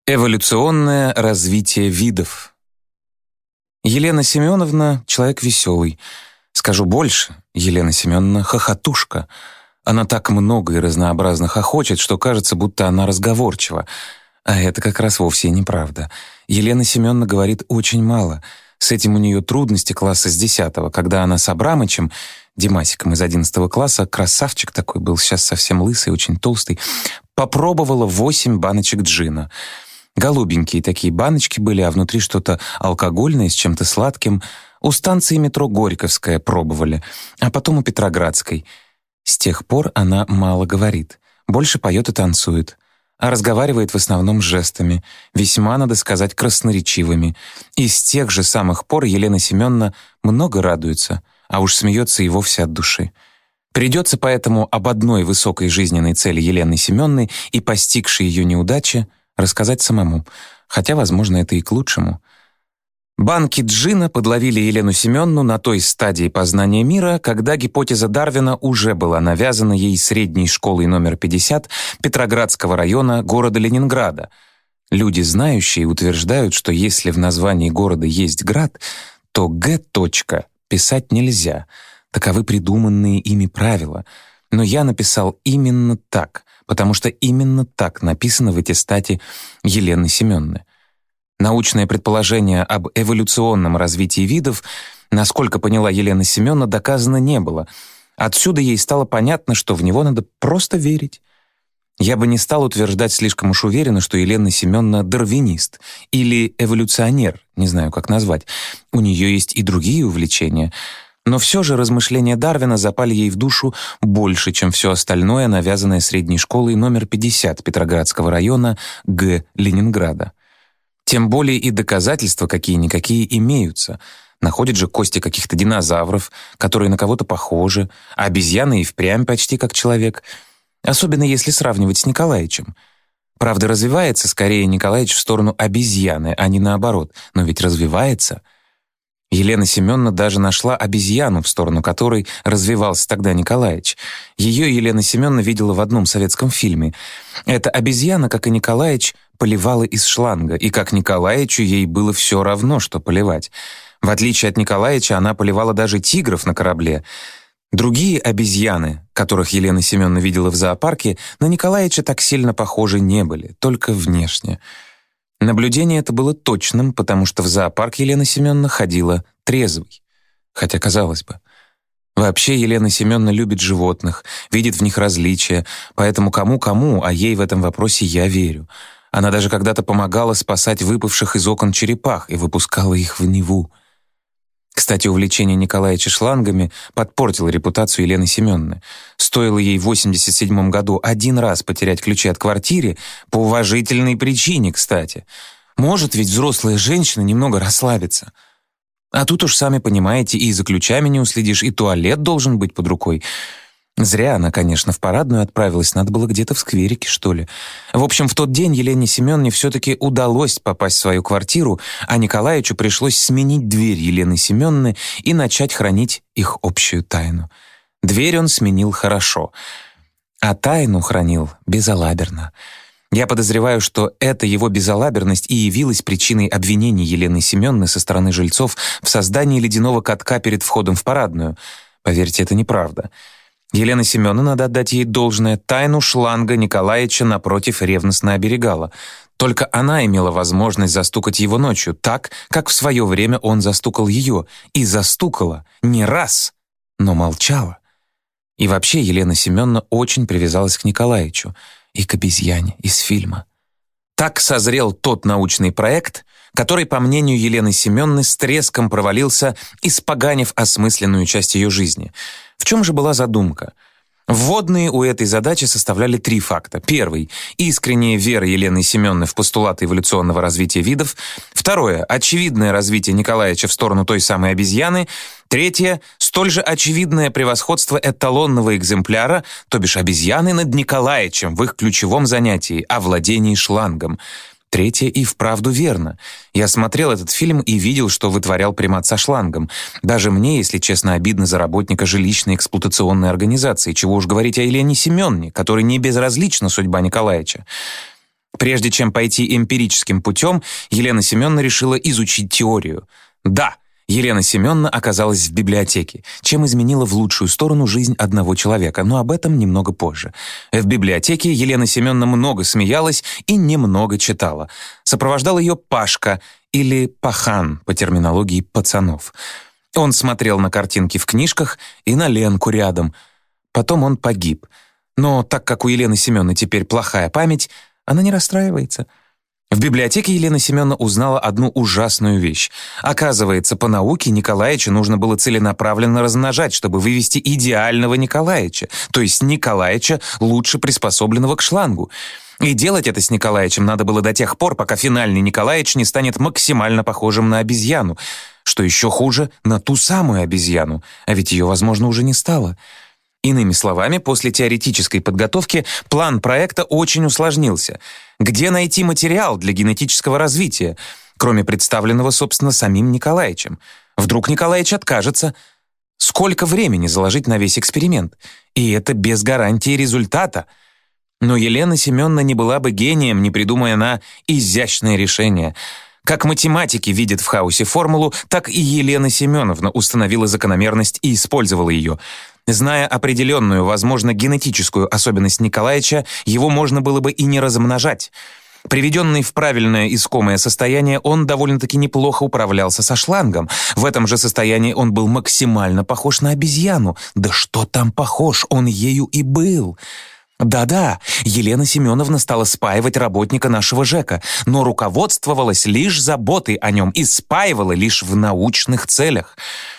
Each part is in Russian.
Эволюционное развитие видов. Елена Семеновна — человек веселый. Скажу больше, Елена Семеновна — хохотушка. Она так много и разнообразно хохочет, что кажется, будто она разговорчива. А это как раз вовсе неправда. Елена Семеновна говорит очень мало. С этим у нее трудности класса с 10-го, когда она с Абрамычем, Димасиком из 11 класса, красавчик такой был, сейчас совсем лысый, очень толстый, попробовала 8 баночек джина. Голубенькие такие баночки были, а внутри что-то алкогольное с чем-то сладким. У станции метро Горьковская пробовали, а потом у Петроградской. С тех пор она мало говорит, больше поет и танцует, а разговаривает в основном жестами, весьма, надо сказать, красноречивыми. И с тех же самых пор Елена Семеновна много радуется, а уж смеется и вовсе от души. Придется поэтому об одной высокой жизненной цели Елены Семеновны и постигшей ее неудаче рассказать самому, хотя, возможно, это и к лучшему. Банки джина подловили Елену Семеновну на той стадии познания мира, когда гипотеза Дарвина уже была навязана ей средней школой номер 50 Петроградского района города Ленинграда. Люди, знающие, утверждают, что если в названии города есть град, то «г» писать нельзя. Таковы придуманные ими правила. Но я написал именно так, потому что именно так написано в аттестате Елены Семеновны. Научное предположение об эволюционном развитии видов, насколько поняла Елена Семеновна, доказано не было. Отсюда ей стало понятно, что в него надо просто верить. Я бы не стал утверждать слишком уж уверенно, что Елена Семеновна дарвинист или эволюционер, не знаю, как назвать. У нее есть и другие увлечения. Но все же размышления Дарвина запали ей в душу больше, чем все остальное, навязанное средней школой номер 50 Петроградского района Г. Ленинграда. Тем более и доказательства какие-никакие имеются. Находят же кости каких-то динозавров, которые на кого-то похожи, а обезьяна и впрямь почти как человек, особенно если сравнивать с Николаичем. Правда, развивается скорее Николаич в сторону обезьяны, а не наоборот, но ведь развивается. Елена Семеновна даже нашла обезьяну, в сторону которой развивался тогда Николаич. Ее Елена Семеновна видела в одном советском фильме. Эта обезьяна, как и Николаич, поливала из шланга, и как Николаичу ей было все равно, что поливать. В отличие от Николаича, она поливала даже тигров на корабле. Другие обезьяны, которых Елена Семеновна видела в зоопарке, на Николаича так сильно похожи не были, только внешне. Наблюдение это было точным, потому что в зоопарк Елена Семеновна ходила трезвой. Хотя, казалось бы. Вообще Елена Семеновна любит животных, видит в них различия, поэтому кому-кому, а ей в этом вопросе я верю. Она даже когда-то помогала спасать выпавших из окон черепах и выпускала их в Неву. Кстати, увлечение Николаича шлангами подпортило репутацию Елены Семеновны. Стоило ей в 1987 году один раз потерять ключи от квартиры, по уважительной причине, кстати. Может ведь взрослая женщина немного расслабиться. А тут уж, сами понимаете, и за ключами не уследишь, и туалет должен быть под рукой. Зря она, конечно, в парадную отправилась, надо было где-то в скверике, что ли. В общем, в тот день Елене Семеновне все-таки удалось попасть в свою квартиру, а Николаичу пришлось сменить дверь Елены Семеновны и начать хранить их общую тайну. Дверь он сменил хорошо, а тайну хранил безалаберно. Я подозреваю, что эта его безалаберность и явилась причиной обвинений Елены Семеновны со стороны жильцов в создании ледяного катка перед входом в парадную. Поверьте, это неправда. Елена Семеновна, надо отдать ей должное, тайну шланга Николаича напротив ревностно оберегала. Только она имела возможность застукать его ночью, так, как в свое время он застукал ее. И застукала не раз, но молчала. И вообще Елена Семеновна очень привязалась к Николаичу и к обезьяне из фильма. Так созрел тот научный проект, который, по мнению Елены Семеновны, с треском провалился, испоганив осмысленную часть ее жизни. В чем же была задумка? Вводные у этой задачи составляли 3 факта. Первый — искренняя вера Елены Семеновны в постулаты эволюционного развития видов. Второе — очевидное развитие Николаича в сторону той самой обезьяны. Третье — столь же очевидное превосходство эталонного экземпляра, то бишь обезьяны, над Николаичем в их ключевом занятии — овладении шлангом. Третье и вправду верно. Я смотрел этот фильм и видел, что вытворял примат со шлангом. Даже мне, если честно, обидно за работника жилищной эксплуатационной организации, чего уж говорить о Елене Семеновне, которой не безразлична судьба Николаича. Прежде чем пойти эмпирическим путем, Елена Семеновна решила изучить теорию. Да, Елена Семеновна оказалась в библиотеке, чем изменила в лучшую сторону жизнь одного человека, но об этом немного позже. В библиотеке Елена Семеновна много смеялась и немного читала. Сопровождал ее Пашка, или Пахан по терминологии пацанов. Он смотрел на картинки в книжках и на Ленку рядом. Потом он погиб. Но так как у Елены Семеновны теперь плохая память, она не расстраивается. В библиотеке Елена Семеновна узнала одну ужасную вещь. Оказывается, по науке Николаича нужно было целенаправленно размножать, чтобы вывести идеального Николаича, то есть Николаича, лучше приспособленного к шлангу. И делать это с Николаичем надо было до тех пор, пока финальный Николаич не станет максимально похожим на обезьяну. Что еще хуже, на ту самую обезьяну, а ведь ее, возможно, уже не стало. Иными словами, после теоретической подготовки план проекта очень усложнился. Где найти материал для генетического развития, кроме представленного, собственно, самим Николаичем? Вдруг Николаич откажется? Сколько времени заложить на весь эксперимент? И это без гарантии результата. Но Елена Семеновна не была бы гением, не придумая она изящное решение. Как математики видят в хаосе формулу, так и Елена Семеновна установила закономерность и использовала ее. Зная определенную, возможно, генетическую особенность Николаича, его можно было бы и не размножать. Приведенный в правильное искомое состояние, он довольно-таки неплохо управлялся со шлангом. В этом же состоянии он был максимально похож на обезьяну. Да что там похож, он ею и был. Да-да, Елена Семеновна стала спаивать работника нашего ЖЭКа, но руководствовалась лишь заботой о нем и спаивала лишь в научных целях.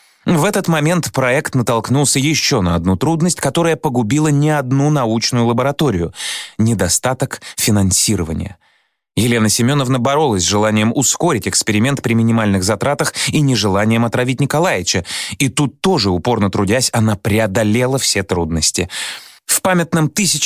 В этот момент проект натолкнулся еще на одну трудность, которая погубила не одну научную лабораторию – недостаток финансирования. Елена Семеновна боролась с желанием ускорить эксперимент при минимальных затратах и нежеланием отравить Николаича, и тут тоже, упорно трудясь, она преодолела все трудности. В памятном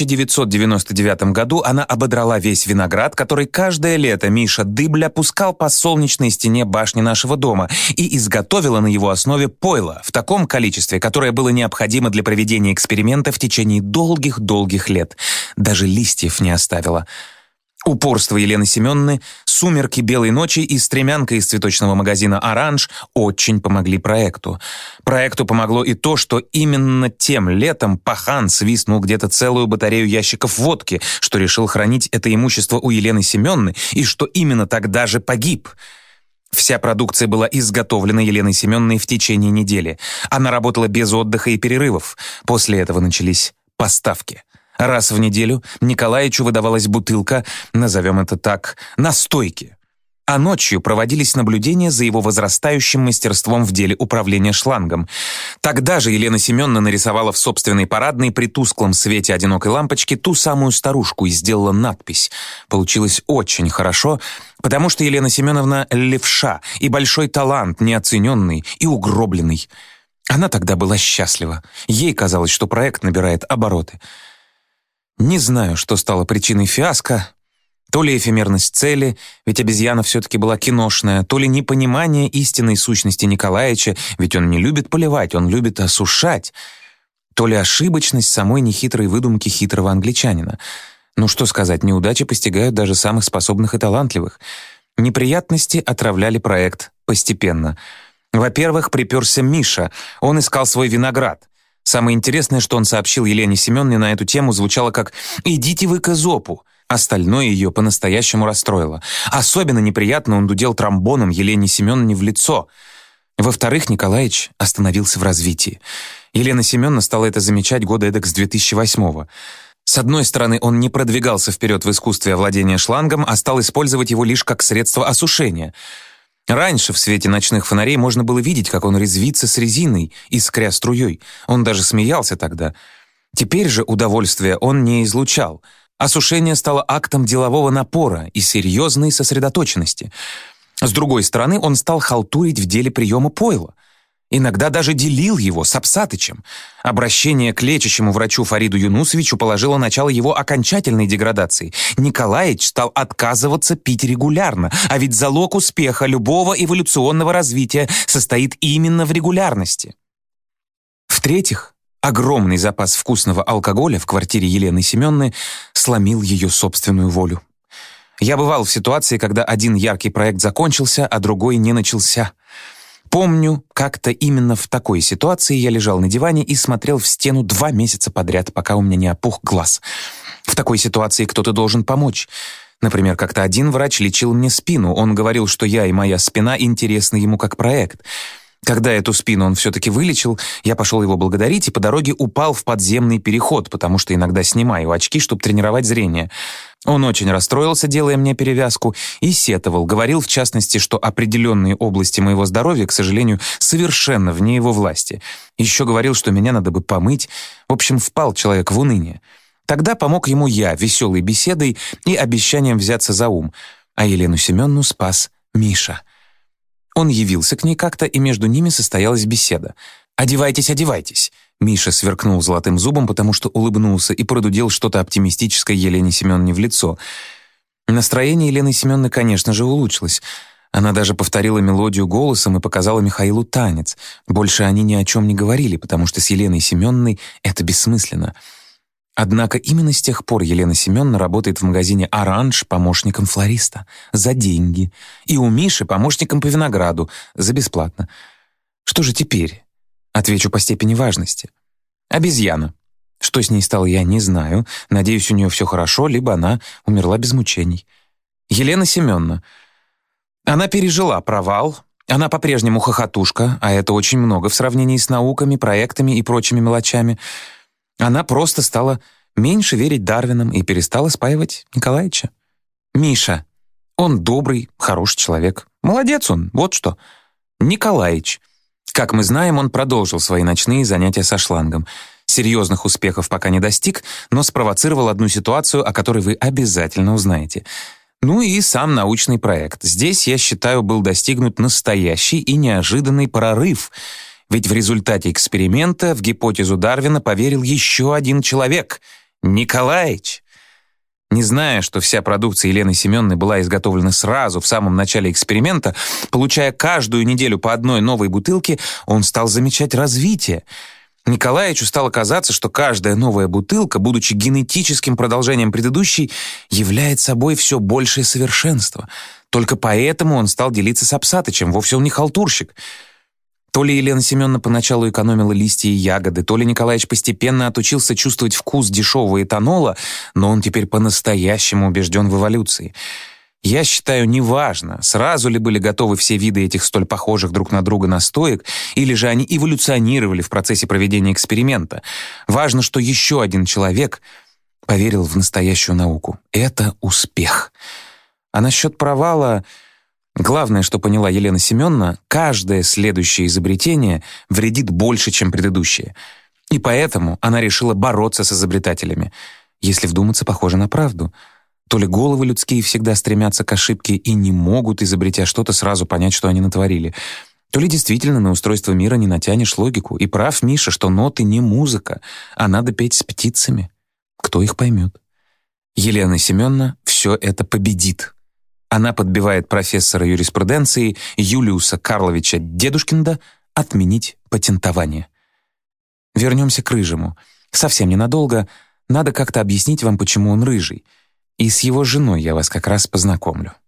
1999 году она ободрала весь виноград, который каждое лето Миша Дыбля пускал по солнечной стене башни нашего дома, и изготовила на его основе пойло в таком количестве, которое было необходимо для проведения эксперимента в течение долгих-долгих лет. Даже листьев не оставила. Упорство Елены Семеновны, сумерки белой ночи и стремянка из цветочного магазина «Оранж» очень помогли проекту. Проекту помогло и то, что именно тем летом Пахан свистнул где-то целую батарею ящиков водки, что решил хранить это имущество у Елены Семеновны, и что именно тогда же погиб. Вся продукция была изготовлена Еленой Семеновной в течение недели. Она работала без отдыха и перерывов. После этого начались поставки. Раз в неделю Николаичу выдавалась бутылка, назовем это так, настойки. А ночью проводились наблюдения за его возрастающим мастерством в деле управления шлангом. Тогда же Елена Семеновна нарисовала в собственной парадной при тусклом свете одинокой лампочки ту самую старушку и сделала надпись. Получилось очень хорошо, потому что Елена Семеновна — левша и большой талант, неоцененный и угробленный. Она тогда была счастлива. Ей казалось, что проект набирает обороты. Не знаю, что стало причиной фиаско. То ли эфемерность цели, ведь обезьяна все-таки была киношная, то ли непонимание истинной сущности Николаича, ведь он не любит поливать, он любит осушать, то ли ошибочность самой нехитрой выдумки хитрого англичанина. Ну что сказать, неудачи постигают даже самых способных и талантливых. Неприятности отравляли проект постепенно. Во-первых, приперся Миша, он искал свой виноград. Самое интересное, что он сообщил Елене Семеновне на эту тему, звучало как «идите вы к Эзопу». Остальное ее по-настоящему расстроило. Особенно неприятно он дудел тромбоном Елене Семеновне в лицо. Во-вторых, Николаич остановился в развитии. Елена Семеновна стала это замечать года эдак с 2008-го. С одной стороны, он не продвигался вперед в искусстве овладения шлангом, а стал использовать его лишь как средство осушения. Раньше в свете ночных фонарей можно было видеть, как он резвится с резиной, искря струей. Он даже смеялся тогда. Теперь же удовольствия он не излучал. Осушение стало актом делового напора и серьезной сосредоточенности. С другой стороны, он стал халтурить в деле приема пойла. Иногда даже делил его с Апсатычем. Обращение к лечащему врачу Фариду Юнусовичу положило начало его окончательной деградации. Николаич стал отказываться пить регулярно, а ведь залог успеха любого эволюционного развития состоит именно в регулярности. В-третьих, огромный запас вкусного алкоголя в квартире Елены Семеновны сломил ее собственную волю. Я бывал в ситуации, когда один яркий проект закончился, а другой не начался. Помню, как-то именно в такой ситуации я лежал на диване и смотрел в стену 2 месяца подряд, пока у меня не опух глаз. В такой ситуации кто-то должен помочь. Например, как-то один врач лечил мне спину. Он говорил, что я и моя спина интересны ему как проект. Когда эту спину он все-таки вылечил, я пошел его благодарить и по дороге упал в подземный переход, потому что иногда снимаю очки, чтобы тренировать зрение. Он очень расстроился, делая мне перевязку, и сетовал. Говорил, в частности, что определенные области моего здоровья, к сожалению, совершенно вне его власти. Еще говорил, что меня надо бы помыть. В общем, впал человек в уныние. Тогда помог ему я, веселой беседой и обещанием взяться за ум. А Елену Семеновну спас Миша. Он явился к ней как-то, и между ними состоялась беседа. «Одевайтесь, одевайтесь!» Миша сверкнул золотым зубом, потому что улыбнулся и продудел что-то оптимистическое Елене Семеновне в лицо. Настроение Елены Семеновны, конечно же, улучшилось. Она даже повторила мелодию голосом и показала Михаилу танец. Больше они ни о чем не говорили, потому что с Еленой Семеновной это бессмысленно. Однако именно с тех пор Елена Семеновна работает в магазине «Оранж» помощником флориста за деньги, и у Миши помощником по винограду за бесплатно. Что же теперь? Отвечу по степени важности. Обезьяна. Что с ней стало, я не знаю. Надеюсь, у нее все хорошо, либо она умерла без мучений. Елена Семеновна. Она пережила провал. Она по-прежнему хохотушка, а это очень много в сравнении с науками, проектами и прочими мелочами. Она просто стала меньше верить Дарвинам и перестала спаивать Николаича. Миша. Он добрый, хороший человек. Молодец он, вот что. Николаич. Как мы знаем, он продолжил свои ночные занятия со шлангом. Серьезных успехов пока не достиг, но спровоцировал одну ситуацию, о которой вы обязательно узнаете. Ну и сам научный проект. Здесь, я считаю, был достигнут настоящий и неожиданный прорыв. Ведь в результате эксперимента в гипотезу Дарвина поверил еще один человек — Николаич. Не зная, что вся продукция Елены Семеновны была изготовлена сразу в самом начале эксперимента, получая каждую неделю по одной новой бутылке, он стал замечать развитие. Николаичу стало казаться, что каждая новая бутылка, будучи генетическим продолжением предыдущей, является собой все большее совершенство. Только поэтому он стал делиться с Апсатычем, вовсе он не халтурщик. То ли Елена Семеновна поначалу экономила листья и ягоды, то ли Николаич постепенно отучился чувствовать вкус дешевого этанола, но он теперь по-настоящему убежден в эволюции. Я считаю, неважно, сразу ли были готовы все виды этих столь похожих друг на друга настоек, или же они эволюционировали в процессе проведения эксперимента. Важно, что еще один человек поверил в настоящую науку. Это успех. А насчет провала... Главное, что поняла Елена Семеновна, каждое следующее изобретение вредит больше, чем предыдущее. И поэтому она решила бороться с изобретателями. Если вдуматься, похоже на правду. То ли головы людские всегда стремятся к ошибке и не могут, изобретя что-то, сразу понять, что они натворили. То ли действительно на устройство мира не натянешь логику. И прав Миша, что ноты не музыка, а надо петь с птицами. Кто их поймет? Елена Семеновна все это победит. Она подбивает профессора юриспруденции Юлиуса Карловича Дедушкинда отменить патентование. Вернемся к Рыжему. Совсем ненадолго. Надо как-то объяснить вам, почему он рыжий. И с его женой я вас как раз познакомлю.